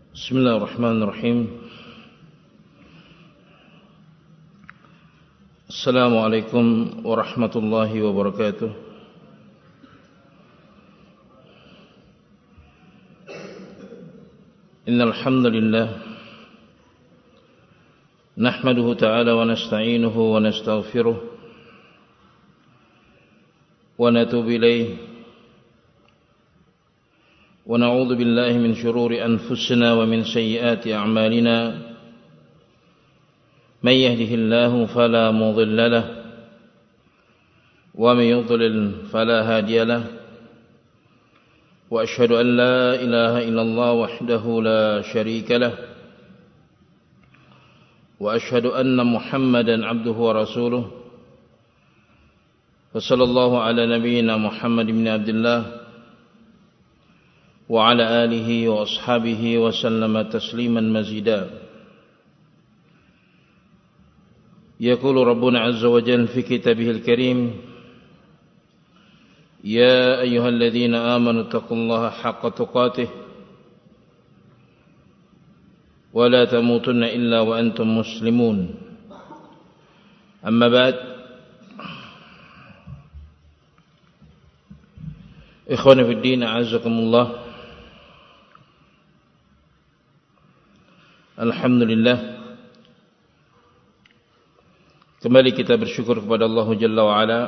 Bismillahirrahmanirrahim. Assalamualaikum warahmatullahi wabarakatuh. Innal hamdalillah nahmaduhu ta'ala wa nasta'inuhu wa nastaghfiruh wa natubu ilayhi ونعوذ بالله من شرور أنفسنا ومن سيئات أعمالنا من يهده الله فلا مضل له ومن يضلل فلا هادي له وأشهد أن لا إله إلا الله وحده لا شريك له وأشهد أن محمدا عبده ورسوله وصلى الله على نبينا محمد بن عبد الله وعلى آله وأصحابه وسلم تسليما مزيدا. يقول ربنا عز وجل في كتابه الكريم: يا أيها الذين آمنوا اتقوا الله حق تقاته ولا تموتن إلا وأنتم مسلمون. أما بعد، إخواني في الدين أعزكم الله. Alhamdulillah, kembali kita bersyukur kepada Allah Jalla wa'ala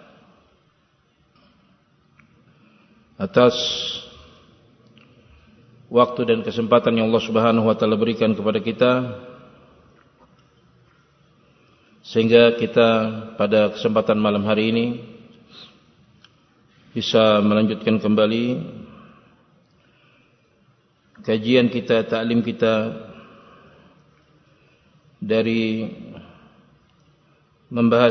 atas waktu dan kesempatan yang Allah Subhanahu wa ta'ala berikan kepada kita, sehingga kita pada kesempatan malam hari ini bisa melanjutkan kembali kajian kita, ta'lim kita dari membahas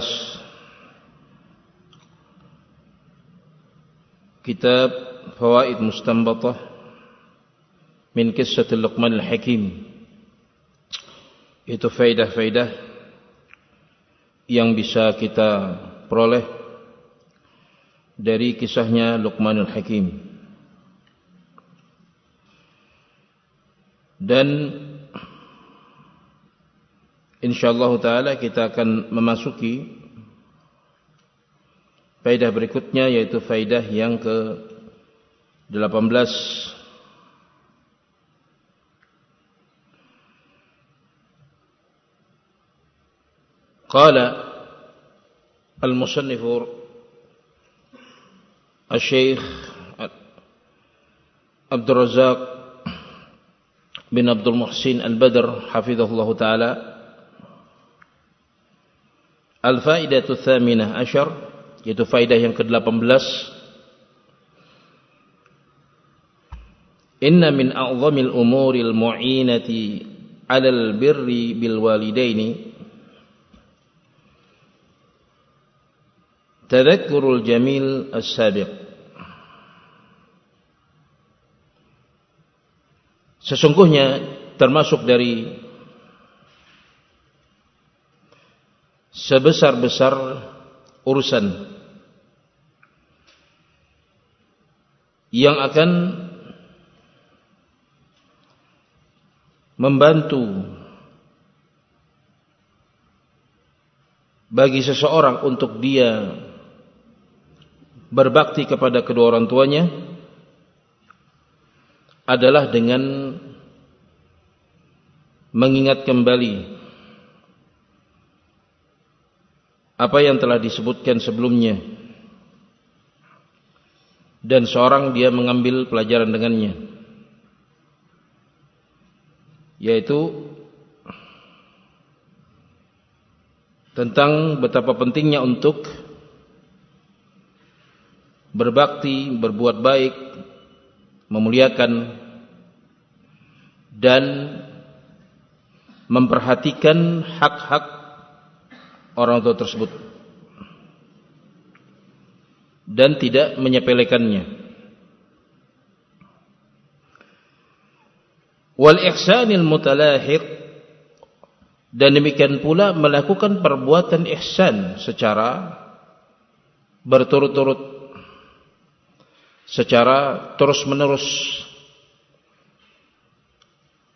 kitab Fawaid Mustanbatah min Qissatil Luqman Al-Hakim. Itu faidah-faidah yang bisa kita peroleh dari kisahnya Luqmanul Hakim. Dan insyaallah ta'ala kita akan memasuki faedah berikutnya, yaitu faedah yang ke-18. Qala al-musannif al-Syekh Abdul Razak bin Abdul Muhsin Al-Badr hafizahullah ta'ala: Al-faidatu tsaminah asyar, yaitu faidah yang ke-18. Inna min a'zamil umuril mu'inati 'alal birri bil walidaini tadhakkurul jamil as-sabiq. Sesungguhnya termasuk dari sebesar-besar urusan yang akan membantu bagi seseorang untuk dia berbakti kepada kedua orang tuanya adalah dengan mengingat kembali apa yang telah disebutkan sebelumnya, dan seorang dia mengambil pelajaran dengannya, yaitu tentang betapa pentingnya untuk berbakti, berbuat baik, memuliakan dan memperhatikan hak-hak orang tua tersebut dan tidak menyepelekannya. Wal ihsanil mutalahiq, dan demikian pula melakukan perbuatan ihsan secara berturut-turut, secara terus-menerus,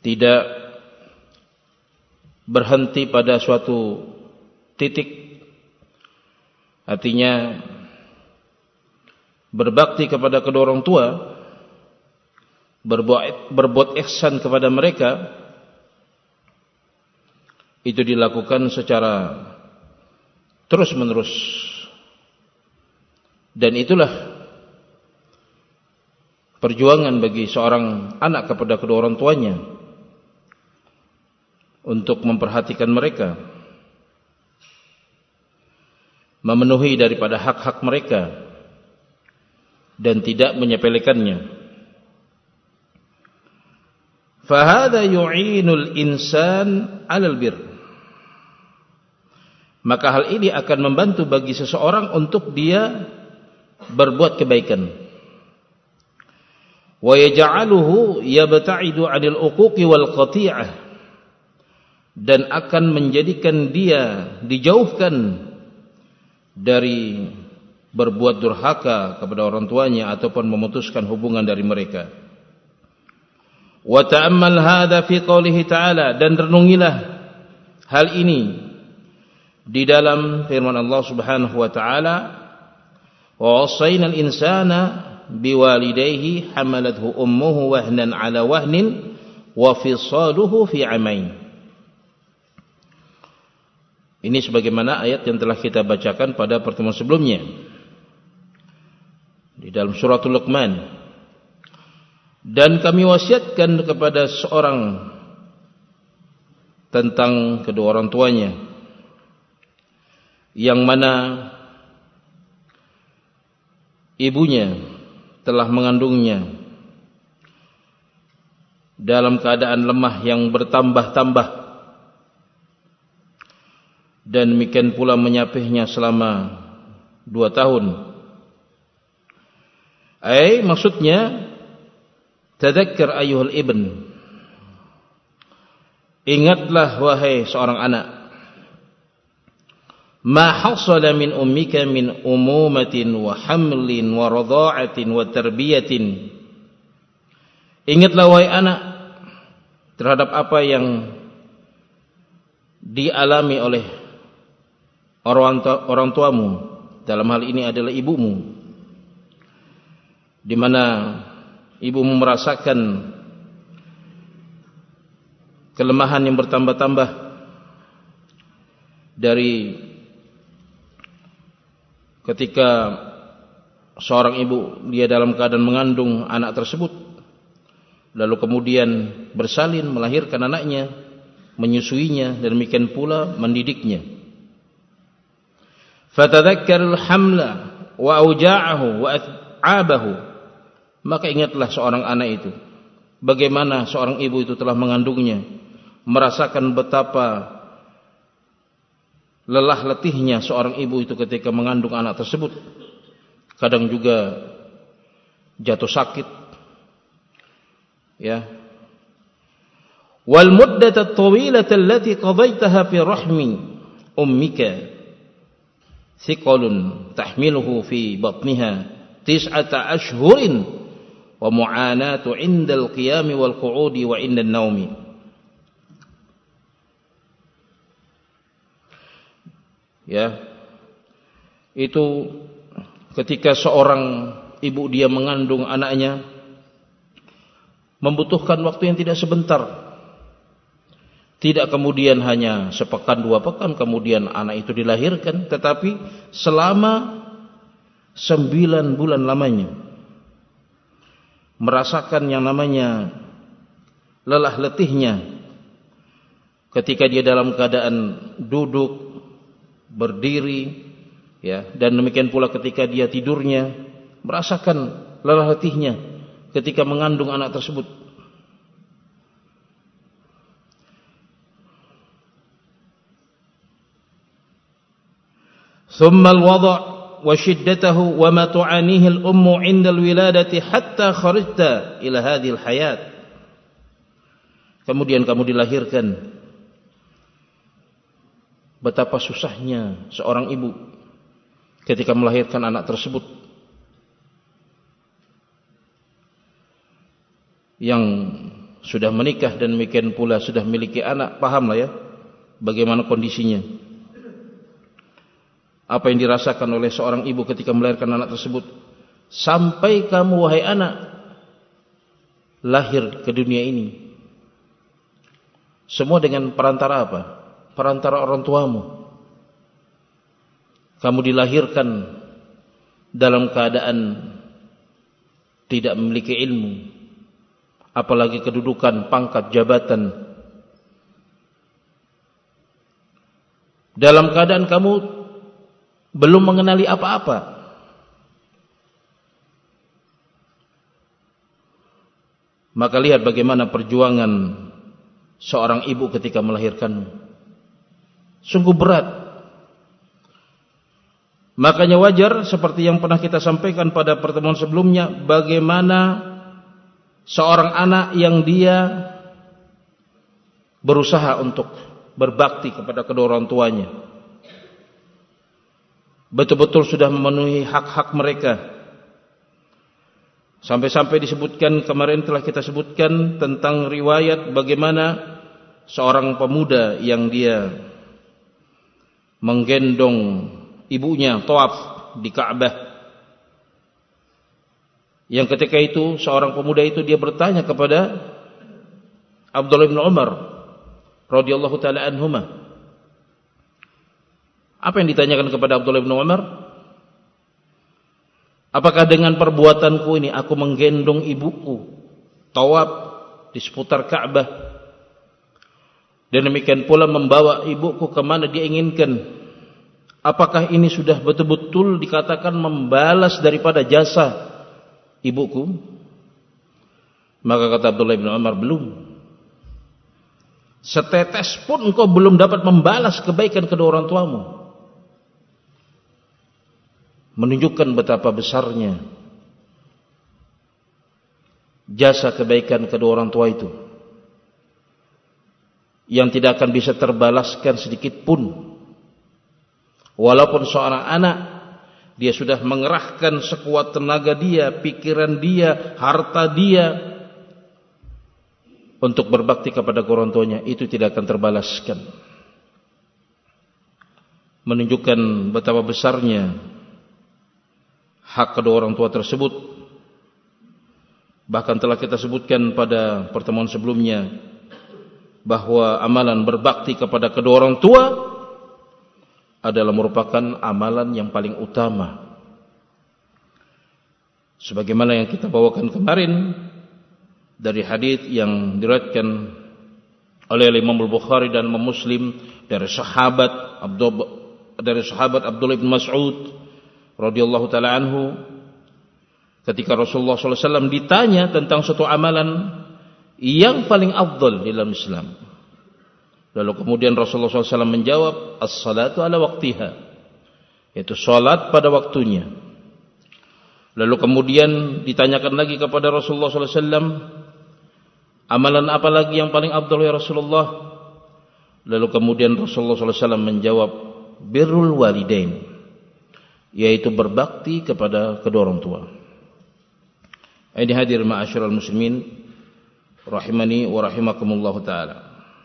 tidak berhenti pada suatu titik, artinya berbakti kepada kedua orang tua, berbuat ihsan kepada mereka, itu dilakukan secara terus menerus. Dan itulah perjuangan bagi seorang anak kepada kedua orang tuanya untuk memperhatikan mereka, memenuhi daripada hak-hak mereka dan tidak menyepelekannya. Fahada yu'inul insan 'alal bir. Maka hal ini akan membantu bagi seseorang untuk dia berbuat kebaikan. Wa yaj'aluhu yabta'idu 'anil uquqi wal qati'ah, dan akan menjadikan dia dijauhkan dari berbuat durhaka kepada orang tuanya ataupun memutuskan hubungan dari mereka. Wa ta'ammal hadza fi qoulihi ta'ala, dan renungilah hal ini di dalam firman Allah Subhanahu wa taala, wa wasainal insana biwalidayhi hamalathu ummuhu wahnan ala wahnin wa fisaluhu fi amain. Ini sebagaimana ayat yang telah kita bacakan pada pertemuan sebelumnya di dalam suratul Luqman. Dan kami wasiatkan kepada seorang tentang kedua orang tuanya, yang mana ibunya telah mengandungnya dalam keadaan lemah yang bertambah-tambah, dan demikian pula menyapihnya selama 2 tahun. Maksudnya, tadzakkar ayyuhal ibn, ingatlah wahai seorang anak, ma hasala min ummika min umumatin wa hamlin wa radha'atin wa tarbiyatin. Ingatlah wahai anak terhadap apa yang dialami oleh orang tuamu, dalam hal ini adalah ibumu, di mana ibumu merasakan kelemahan yang bertambah-tambah dari ketika seorang ibu dia dalam keadaan mengandung anak tersebut, lalu kemudian bersalin melahirkan anaknya, menyusuinya, dan demikian pula mendidiknya. Fatadhakkarul hamla wa auja'ahu wa at'abahu, maka ingatlah seorang anak itu bagaimana seorang ibu itu telah mengandungnya, merasakan betapa lelah letihnya seorang ibu itu ketika mengandung anak tersebut. Kadang juga jatuh sakit, ya. Wal muddata at-tawilata allati qadaytaha fi rahmi ummika thiqalun tahmiluhu fi batniha 9 ashhurin wa mu'anatu 'inda al-qiyami wal qu'udi wa 'inda an-naumi. Ya, itu ketika seorang ibu dia mengandung anaknya, membutuhkan waktu yang tidak sebentar. Tidak kemudian hanya sepekan 2 pekan kemudian anak itu dilahirkan, tetapi selama 9 bulan lamanya merasakan yang namanya lelah letihnya ketika dia dalam keadaan duduk, berdiri, ya, dan demikian pula ketika dia tidurnya merasakan lelah letihnya ketika mengandung anak tersebut. Thumma al-wada' wa shiddatahu wa ma tu'anihi al-ummu 'inda al-wiladati hatta kharajta ila hadhihi al-hayat. Kemudian kamu dilahirkan. Betapa susahnya seorang ibu ketika melahirkan anak tersebut, yang sudah menikah dan demikian pula sudah memiliki anak, pahamlah ya bagaimana kondisinya. Apa yang dirasakan oleh seorang ibu ketika melahirkan anak tersebut. Sampai kamu wahai anak lahir ke dunia ini, semua dengan perantara apa? Perantara orang tuamu. Kamu dilahirkan dalam keadaan tidak memiliki ilmu, apalagi kedudukan, pangkat, jabatan. Dalam keadaan kamu belum mengenali apa-apa. Maka lihat bagaimana perjuangan seorang ibu ketika melahirkanmu. Sungguh berat. Makanya wajar seperti yang pernah kita sampaikan pada pertemuan sebelumnya, bagaimana seorang anak yang dia berusaha untuk berbakti kepada kedua orang tuanya, betul-betul sudah memenuhi hak-hak mereka. Sampai-sampai disebutkan, kemarin telah kita sebutkan tentang riwayat bagaimana seorang pemuda yang dia menggendong ibunya tawaf di Ka'bah. Yang ketika itu seorang pemuda itu dia bertanya kepada Abdullah bin Umar radhiyallahu taala anhuma. Apa yang ditanyakan kepada Abdullah bin Umar? Apakah dengan perbuatanku ini aku menggendong ibuku tawaf di seputar Ka'bah, dan demikian pula membawa ibuku kemana dia inginkan, apakah ini sudah betul-betul dikatakan membalas daripada jasa ibuku? Maka kata Abdullah bin Umar, belum. Setetes pun engkau belum dapat membalas kebaikan kedua orang tuamu. Menunjukkan betapa besarnya jasa kebaikan kedua orang tua itu, yang tidak akan bisa terbalaskan sedikit pun. Walaupun seorang anak dia sudah mengerahkan sekuat tenaga dia, pikiran dia, harta dia untuk berbakti kepada orang tuanya, itu tidak akan terbalaskan. Menunjukkan betapa besarnya hak kedua orang tua tersebut. Bahkan telah kita sebutkan pada pertemuan sebelumnya bahwa amalan berbakti kepada kedua orang tua adalah merupakan amalan yang paling utama. Sebagaimana yang kita bawakan kemarin dari hadis yang diriwayatkan oleh Imam Al-Bukhari dan Imam Muslim dari sahabat Abdullah bin Mas'ud radhiyallahu taala anhu, ketika Rasulullah SAW ditanya tentang suatu amalan yang paling afdal dalam Islam, lalu kemudian Rasulullah SAW menjawab, as-salatu ala waqtiha, yaitu salat pada waktunya. Lalu kemudian ditanyakan lagi kepada Rasulullah SAW, amalan apa lagi yang paling afdal ya Rasulullah? Lalu kemudian Rasulullah SAW menjawab, birrul walidain, yaitu berbakti kepada kedua orang tua. Ini hadir ma'asyiral muslimin rahimani wa rahimakumullah taala.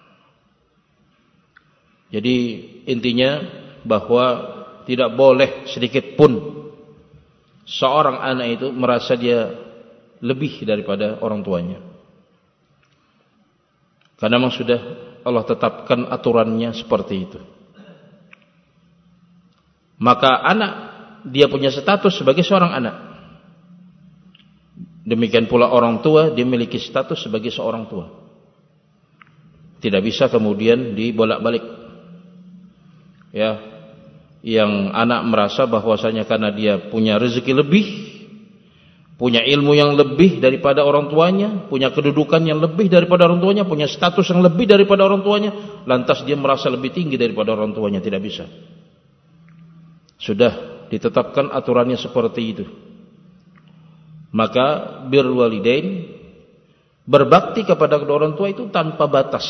Jadi intinya bahwa tidak boleh sedikit pun seorang anak itu merasa dia lebih daripada orang tuanya. Karena memang sudah Allah tetapkan aturannya seperti itu. Maka anak dia punya status sebagai seorang anak. Demikian pula orang tua dia memiliki status sebagai seorang tua. Tidak bisa kemudian dibolak-balik. Ya, yang anak merasa bahwasanya karena dia punya rezeki lebih, punya ilmu yang lebih daripada orang tuanya, punya kedudukan yang lebih daripada orang tuanya, punya status yang lebih daripada orang tuanya, lantas dia merasa lebih tinggi daripada orang tuanya. Tidak bisa. Sudah ditetapkan aturannya seperti itu. Maka birrul walidain, berbakti kepada kedua orang tua itu tanpa batas,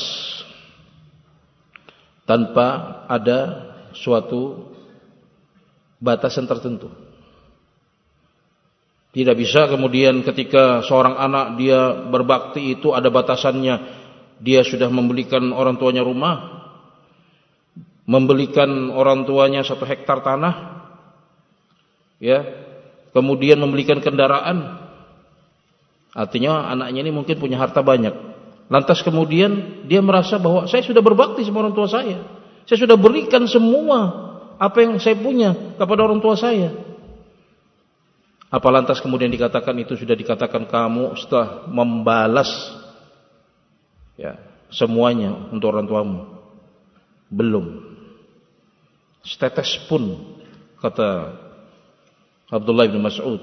tanpa ada suatu batasan tertentu. Tidak bisa kemudian ketika seorang anak dia berbakti itu ada batasannya. Dia sudah membelikan orang tuanya rumah, membelikan orang tuanya 1 hektar tanah, ya, kemudian membelikan kendaraan. Artinya anaknya ini mungkin punya harta banyak. Lantas kemudian dia merasa bahwa saya sudah berbakti sama orang tua saya. Saya sudah berikan semua apa yang saya punya kepada orang tua saya. Apa lantas kemudian dikatakan itu sudah dikatakan kamu setelah membalas ya semuanya untuk orang tuamu? Belum. Setetes pun, kata Abdullah bin Mas'ud,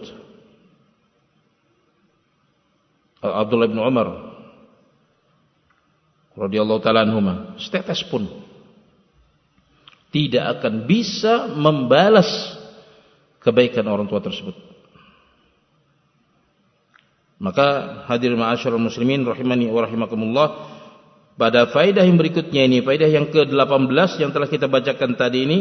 Abdullah bin Umar radhiyallahu ta'ala anhuma, setetes pun tidak akan bisa membalas kebaikan orang tua tersebut. Maka hadirin ma'asyiral muslimin rahimani wa rahimakumullah, pada faedah yang berikutnya ini, faedah yang ke-18 yang telah kita bacakan tadi ini,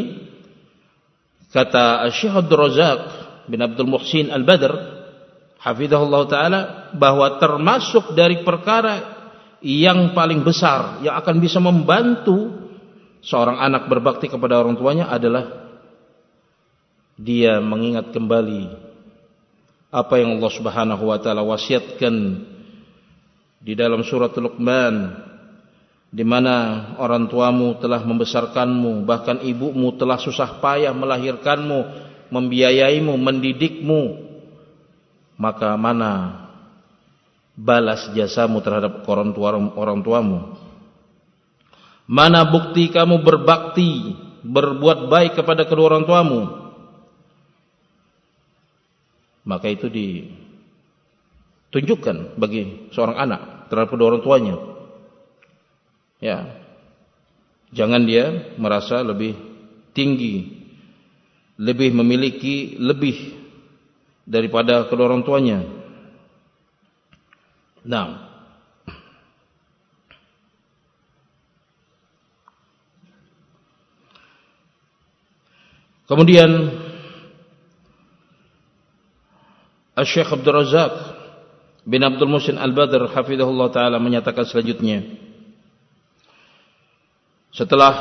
kata Syekh Abdul Razak bin Abdul Muhsin Al-Badr hafizahullah ta'ala, bahwa termasuk dari perkara yang paling besar yang akan bisa membantu seorang anak berbakti kepada orang tuanya adalah dia mengingat kembali apa yang Allah Subhanahu wa taala wasiatkan di dalam surat Luqman, di mana orang tuamu telah membesarkanmu, bahkan ibumu telah susah payah melahirkanmu, membiayaimu, mendidikmu, maka mana balas jasamu terhadap orang tuamu? Mana bukti kamu berbakti, berbuat baik kepada kedua orang tuamu? Maka itu ditunjukkan bagi seorang anak terhadap kedua orang tuanya. Ya, jangan dia merasa lebih tinggi, lebih memiliki lebih daripada kedua orang tuanya. Nah, kemudian Syekh Abdul Razak bin Abdul Muhsin Al-Badr hafizahullah ta'ala menyatakan selanjutnya, setelah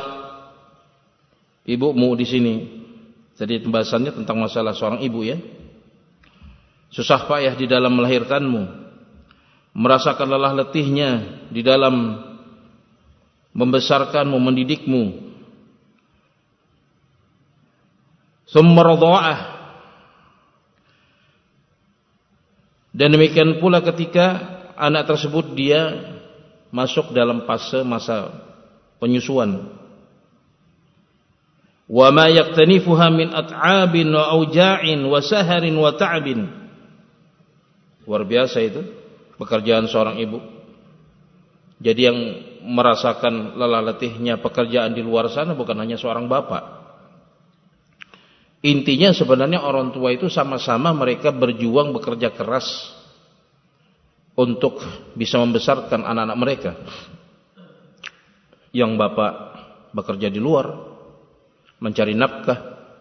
ibumu di sini, jadi pembahasannya tentang masalah seorang ibu ya, susah payah di dalam melahirkanmu, merasakan lelah letihnya di dalam membesarkanmu, mendidikmu, summa radha'ah. Dan demikian pula ketika anak tersebut dia masuk dalam fase masa penyusuan. Wa ma yaktanifuha min at'abin wa auja'in wa saharin wa ta'bin. Luar biasa itu pekerjaan seorang ibu. Jadi yang merasakan lelah letihnya pekerjaan di luar sana bukan hanya seorang bapak. Intinya sebenarnya orang tua itu sama-sama mereka berjuang bekerja keras untuk bisa membesarkan anak-anak mereka. Yang bapak bekerja di luar mencari nafkah,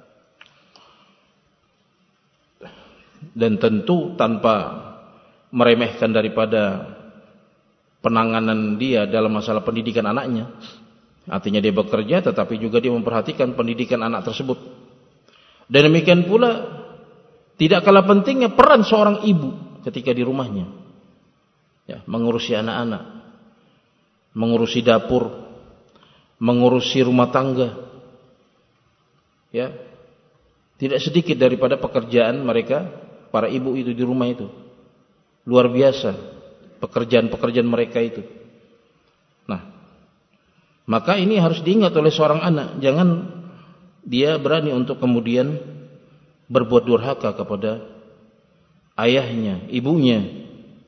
dan tentu tanpa meremehkan daripada penanganan dia dalam masalah pendidikan anaknya. Artinya dia bekerja tetapi juga dia memperhatikan pendidikan anak tersebut. Dan demikian pula tidak kalah pentingnya peran seorang ibu ketika di rumahnya, ya, mengurusi anak-anak, mengurusi dapur, mengurusi rumah tangga, ya, tidak sedikit daripada pekerjaan mereka para ibu itu di rumah itu. Luar biasa pekerjaan-pekerjaan mereka itu. Nah, maka ini harus diingat oleh seorang anak, jangan dia berani untuk kemudian berbuat durhaka kepada ayahnya, ibunya.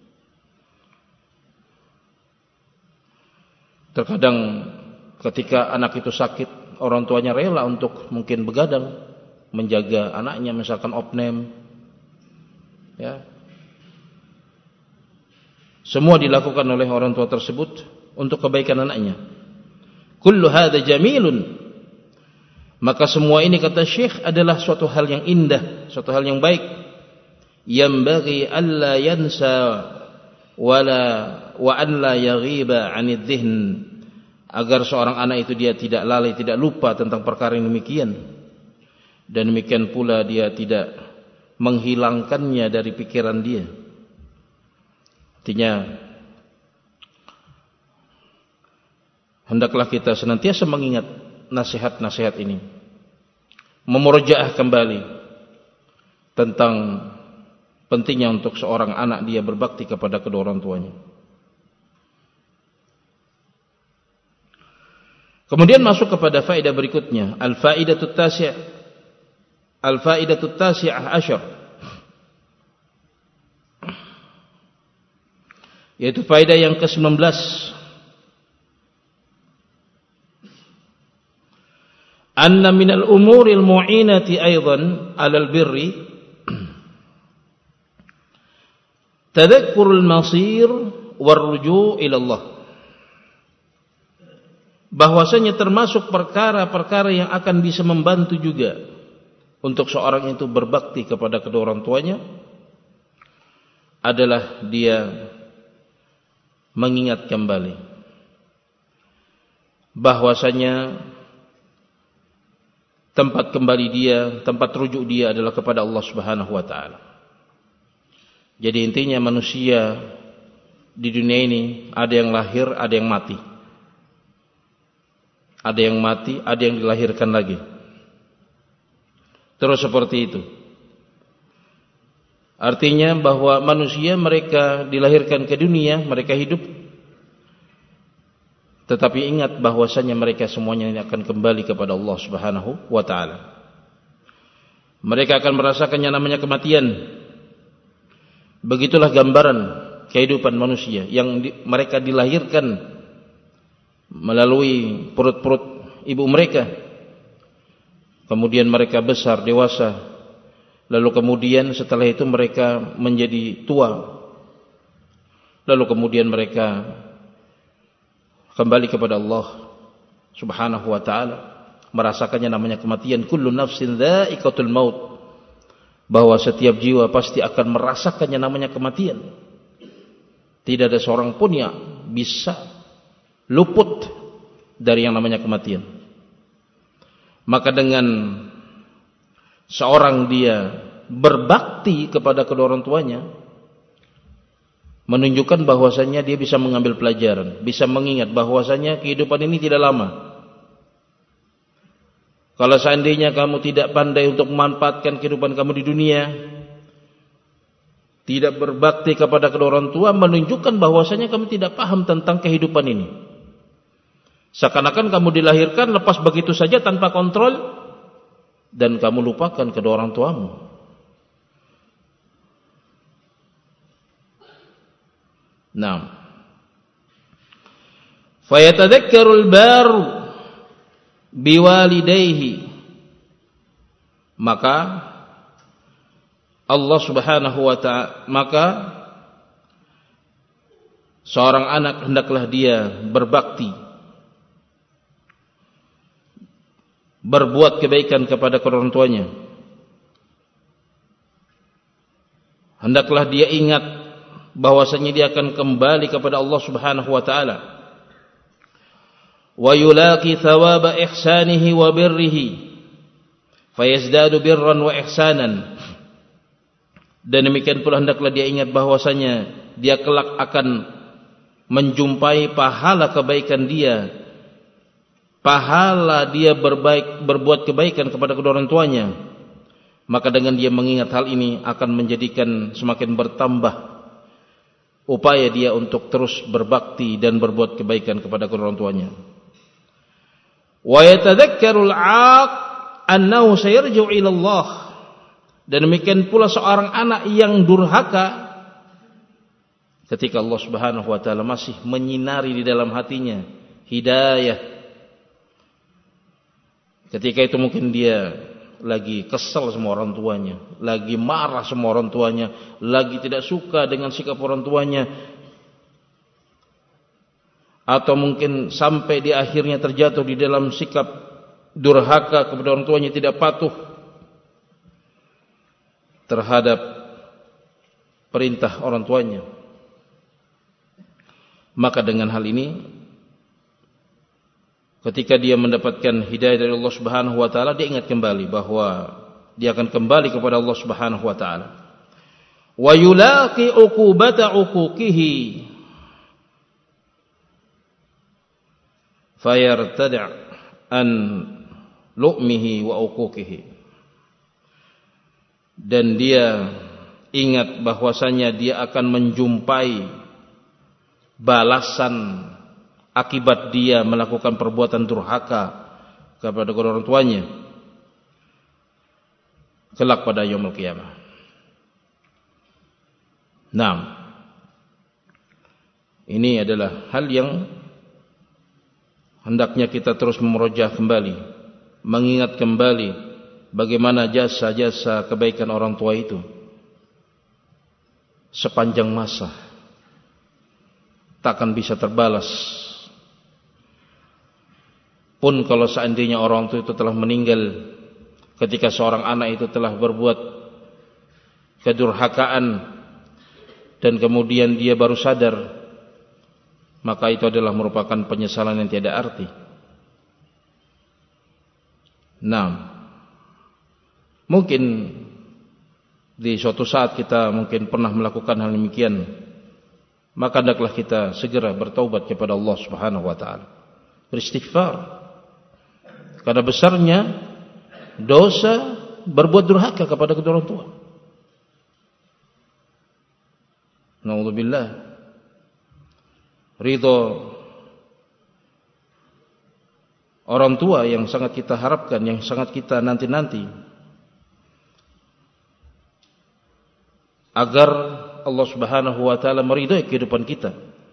Terkadang ketika anak itu sakit, orang tuanya rela untuk mungkin begadang menjaga anaknya, misalkan opname, ya. Semua dilakukan oleh orang tua tersebut untuk kebaikan anaknya. Kullu hadza jamilun. Maka semua ini, kata Syekh, adalah suatu hal yang indah, suatu hal yang baik, yanbaghi alla yansa wa an la yaghiba 'anil dhihn, agar seorang anak itu dia tidak lalai, tidak lupa tentang perkara yang demikian, dan demikian pula dia tidak menghilangkannya dari pikiran dia. Artinya hendaklah kita senantiasa mengingat nasihat-nasihat ini, memurojaah kembali tentang pentingnya untuk seorang anak dia berbakti kepada kedua orang tuanya. Kemudian masuk kepada faedah berikutnya, al-faidatut tasi'ah asyar, yaitu faedah yang ke-19. Anna minal umuril mu'inati aidan 'alal birri tadhakkurul masir warruju' ila Allah. Bahwasanya termasuk perkara-perkara yang akan bisa membantu juga untuk seorang itu berbakti kepada kedua orang tuanya adalah dia mengingat kembali bahwasanya tempat kembali dia, tempat rujuk dia adalah kepada Allah Subhanahu wa taala. Jadi intinya manusia di dunia ini ada yang lahir, ada yang mati. Ada yang mati, ada yang dilahirkan lagi. Terus seperti itu. Artinya bahwa manusia mereka dilahirkan ke dunia, mereka hidup, tetapi ingat bahwasanya mereka semuanya akan kembali kepada Allah Subhanahu wa taala. Mereka akan merasakan yang namanya kematian. Begitulah gambaran kehidupan manusia yang mereka dilahirkan melalui perut-perut ibu mereka. Kemudian mereka besar, dewasa. Lalu kemudian setelah itu mereka menjadi tua. Lalu kemudian mereka kembali kepada Allah Subhanahu wa taala, merasakannya namanya kematian. Kullu nafsin dha'iqatul maut, bahwa setiap jiwa pasti akan merasakannya namanya kematian. Tidak ada seorang pun yang bisa luput dari yang namanya kematian. Maka dengan seorang dia berbakti kepada kedua orang tuanya, menunjukkan bahwasanya dia bisa mengambil pelajaran, bisa mengingat bahwasanya kehidupan ini tidak lama. Kalau seandainya kamu tidak pandai untuk memanfaatkan kehidupan kamu di dunia, tidak berbakti kepada kedua orang tua, menunjukkan bahwasanya kamu tidak paham tentang kehidupan ini. Seakan-akan kamu dilahirkan lepas begitu saja tanpa kontrol, dan kamu lupakan kedua orang tuamu. Naam. Fayatadhakkarul bar biwalidayhi, maka Allah Subhanahu wa ta'ala, maka seorang anak hendaklah dia berbakti, berbuat kebaikan kepada kedua orang tuanya. Hendaklah dia ingat bahwasanya dia akan kembali kepada Allah Subhanahu wa taala. Wa yulaqi thawaba ihsanihi wa birrihi fayazdadu birran wa ihsanan. Dan demikian pula hendaklah dia ingat bahwasanya dia kelak akan menjumpai pahala kebaikan dia, pahala dia berbuat kebaikan kepada kedua orang tuanya. Maka dengan dia mengingat hal ini akan menjadikan semakin bertambah upaya dia untuk terus berbakti dan berbuat kebaikan kepada kedua orang tuanya. Wa yatadhakkarul 'aq annahu sayarji'u ila Allah. Dan demikian pula seorang anak yang durhaka, ketika Allah Subhanahu wa taala masih menyinari di dalam hatinya hidayah, ketika itu mungkin dia lagi kesal sama orang tuanya, lagi marah sama orang tuanya, lagi tidak suka dengan sikap orang tuanya, atau mungkin sampai di akhirnya terjatuh di dalam sikap durhaka kepada orang tuanya, tidak patuh terhadap perintah orang tuanya. Maka dengan hal ini, ketika dia mendapatkan hidayah dari Allah Subhanahu wa taala, dia ingat kembali bahwa dia akan kembali kepada Allah Subhanahu wa taala. Wa yulaqi uqubata uquqihi fayartada' an lu'mihi wa uquqihi. Dan dia ingat bahwasanya dia akan menjumpai balasan akibat dia melakukan perbuatan durhaka kepada kedua orang tuanya kelak pada yaumul qiyamah. Nah, ini adalah hal yang hendaknya kita terus memurojaah kembali, mengingat kembali bagaimana jasa-jasa kebaikan orang tua itu sepanjang masa takkan bisa terbalas. Pun kalau seandainya orang tua itu telah meninggal ketika seorang anak itu telah berbuat kedurhakaan dan kemudian dia baru sadar, maka itu adalah merupakan penyesalan yang tiada arti. Nah, mungkin di suatu saat kita mungkin pernah melakukan hal demikian, maka hendaklah kita segera bertaubat kepada Allah Subhanahu wa taala, beristighfar, karena besarnya dosa berbuat durhaka kepada kedua orang tua. Na'udzubillah. Ridho orang tua yang sangat kita harapkan, yang sangat kita nanti-nanti, agar Allah Subhanahu wa taala meridhai kehidupan kita.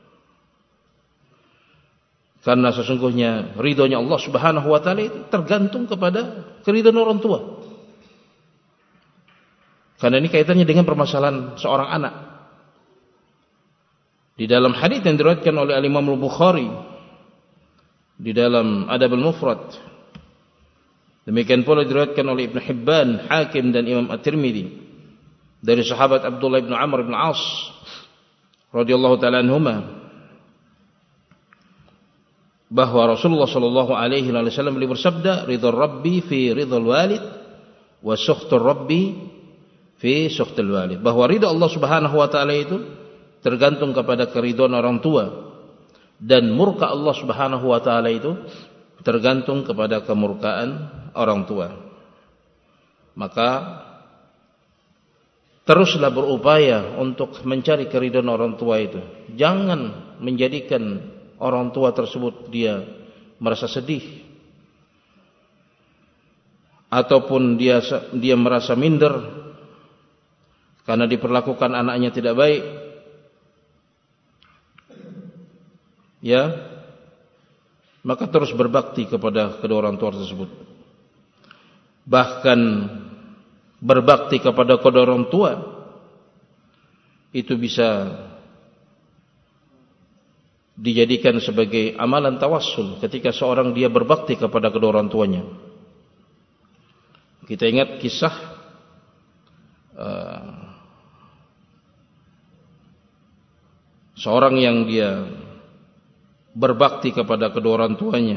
Karena sesungguhnya ridhonya Allah Subhanahu wa taala itu tergantung kepada keridhaan orang tua. Karena ini kaitannya dengan permasalahan seorang anak. Di dalam hadis yang diriwayatkan oleh Imam Al-Bukhari di dalam Adab Al-Mufrad, demikian pula diriwayatkan oleh Ibn Hibban, Hakim dan Imam At-Tirmidzi dari sahabat Abdullah bin Amr bin As radhiyallahu taala anhuma, bahwa Rasulullah sallallahu alaihi wasallam beliau bersabda, ridha Rabbi fi ridhal walid wa sukhtur Rabbi fi sukhtil walid, bahwa ridha Allah Subhanahu wa taala itu tergantung kepada keridhaan orang tua, dan murka Allah Subhanahu wa taala itu tergantung kepada kemurkaan orang tua. Maka teruslah berupaya untuk mencari keridhaan orang tua itu. Jangan menjadikan orang tua tersebut dia merasa sedih, ataupun dia merasa minder karena diperlakukan anaknya tidak baik. Ya, maka terus berbakti kepada kedua orang tua tersebut. Bahkan berbakti kepada kedua orang tua itu bisa dijadikan sebagai amalan tawassul ketika seorang dia berbakti kepada kedua orang tuanya. Kita ingat kisah seorang yang dia berbakti kepada kedua orang tuanya.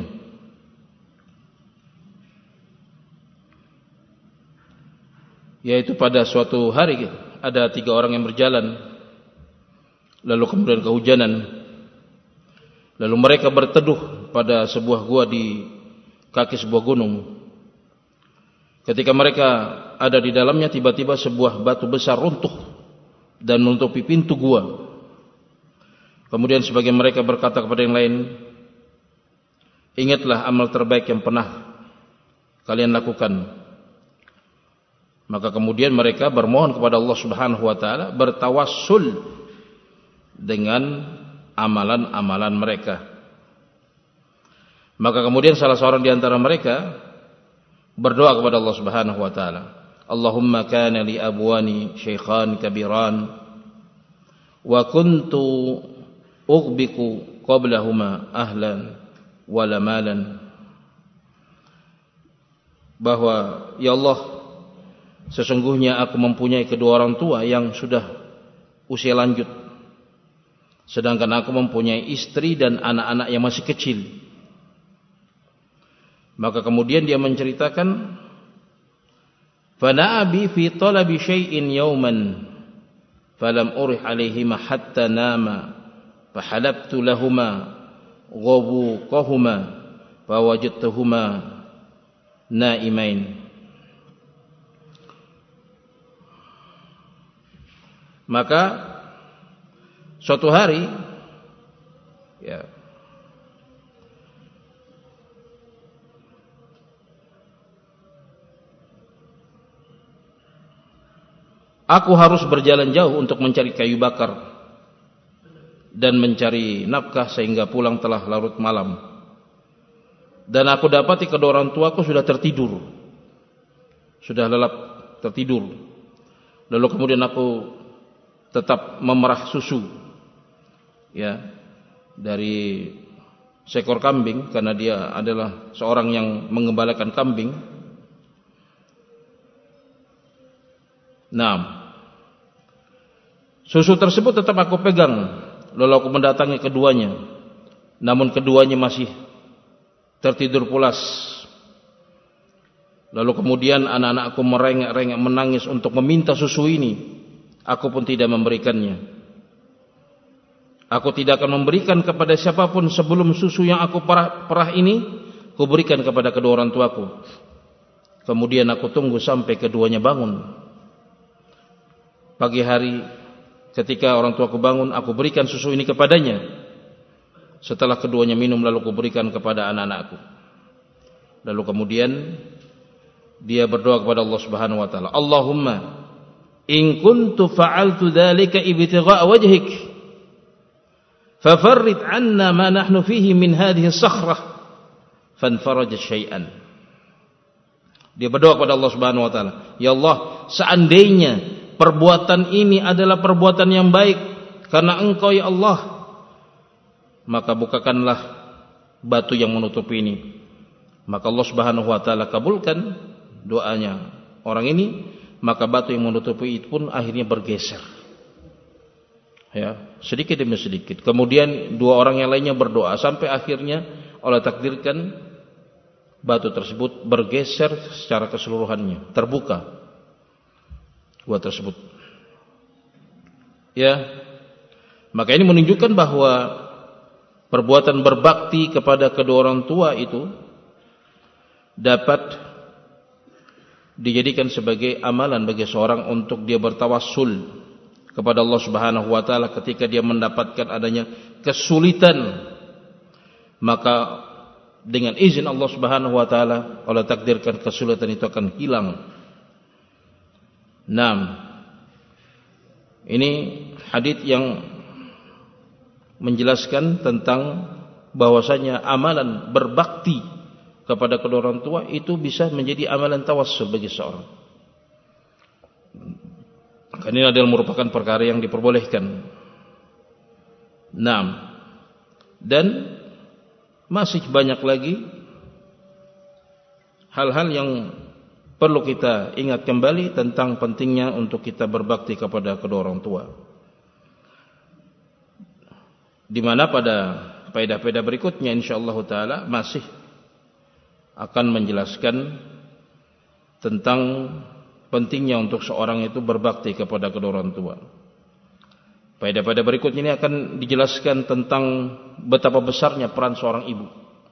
Yaitu pada suatu hari ada 3 orang yang berjalan, lalu kemudian kehujanan, lalu mereka berteduh pada sebuah gua di kaki sebuah gunung. Ketika mereka ada di dalamnya, tiba-tiba sebuah batu besar runtuh dan menutupi pintu gua. Kemudian sebagian mereka berkata kepada yang lain, ingatlah amal terbaik yang pernah kalian lakukan. Maka kemudian mereka bermohon kepada Allah Subhanahu wa taala, bertawassul dengan amalan-amalan mereka. Maka kemudian salah seorang di antara mereka berdoa kepada Allah Subhanahu wa taala, Allahumma kana li abwani syaikhan kabiran wa kuntu ughbiku qablahuma ahlan wala malan. Bahwa ya Allah, sesungguhnya aku mempunyai kedua orang tua yang sudah usia lanjut, sedangkan aku mempunyai istri dan anak-anak yang masih kecil. Maka kemudian dia menceritakan, "Fana'abi fi talabi syai'in yawman, falam urih alaihima hatta nama, fahalabtu lahuma ghabuqahuma, fawajadtuhuma naimain." Maka suatu hari, ya, aku harus berjalan jauh untuk mencari kayu bakar dan mencari nafkah sehingga pulang telah larut malam. Dan aku dapati kedua orang tuaku sudah tertidur, sudah lelap tertidur. Lalu kemudian aku tetap memerah susu, ya, dari seekor kambing, karena dia adalah seorang yang mengembalakan kambing. Nah, susu tersebut tetap aku pegang. Lalu aku mendatangi keduanya, namun keduanya masih tertidur pulas. Lalu kemudian anak-anakku merengek-rengek menangis untuk meminta susu ini. Aku pun tidak memberikannya. Aku tidak akan memberikan kepada siapapun sebelum susu yang aku perah ini kuberikan kepada kedua orang tuaku. Kemudian aku tunggu sampai keduanya bangun. Pagi hari ketika orang tuaku bangun, aku berikan susu ini kepadanya. Setelah keduanya minum, lalu kuberikan kepada anak-anakku. Lalu kemudian dia berdoa kepada Allah Subhanahu wa taala, "Allahumma in kuntu fa'altu dzalika ibtigha'a wajhik, fafarrid 'anna ma nahnu fihi min hadhihi as-sakhrah." Fanfaraj syai'an. Dia berdoa kepada Allah Subhanahu wa taala, "Ya Allah, seandainya perbuatan ini adalah perbuatan yang baik karena Engkau ya Allah, maka bukakanlah batu yang menutup ini." Maka Allah Subhanahu wa taala kabulkan doanya orang ini, maka batu yang menutupi itu pun akhirnya bergeser, ya, sedikit demi sedikit. Kemudian dua orang yang lainnya berdoa sampai akhirnya Allah takdirkan batu tersebut bergeser secara keseluruhannya, terbuka gua tersebut. Ya, maka ini menunjukkan bahwa perbuatan berbakti kepada kedua orang tua itu dapat dijadikan sebagai amalan bagi seorang untuk dia bertawassul kepada Allah Subhanahu wa taala ketika dia mendapatkan adanya kesulitan. Maka dengan izin Allah Subhanahu wa taala, Allah takdirkan kesulitan itu akan hilang. Nah, ini hadits yang menjelaskan tentang bahwasanya amalan berbakti kepada kedua orang tua itu bisa menjadi amalan tawassul bagi seorang. Karena ini adalah merupakan perkara yang diperbolehkan. Nah, dan masih banyak lagi hal-hal yang perlu kita ingat kembali tentang pentingnya untuk kita berbakti kepada kedua orang tua. Di mana pada faedah-faedah berikutnya insyaallah taala masih akan menjelaskan tentang pentingnya untuk seorang itu berbakti kepada kedua orang tua. Faedah-faedah berikut ini akan dijelaskan tentang betapa besarnya peran seorang ibu.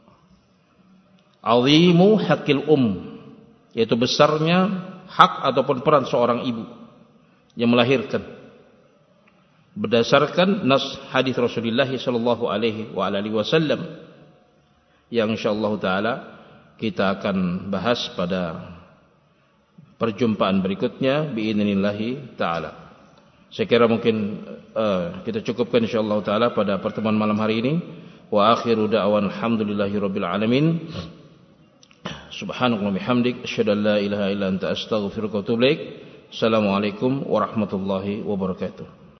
Azimu haqqil yaitu besarnya hak ataupun peran seorang ibu yang melahirkan. Berdasarkan nas hadis Rasulullah sallallahu alaihi wasallam yang insyaallah taala kita akan bahas pada perjumpaan berikutnya biidznillah taala. Saya kira mungkin kita cukupkan insyaallah taala pada pertemuan malam hari ini. Wa akhiru da'wan alhamdulillahirabbil alamin. Subhanakallahumma bihamdik asyhadu an la ilaha illa anta astaghfiruka wa atubu ilaik. Assalamualaikum warahmatullahi wabarakatuh.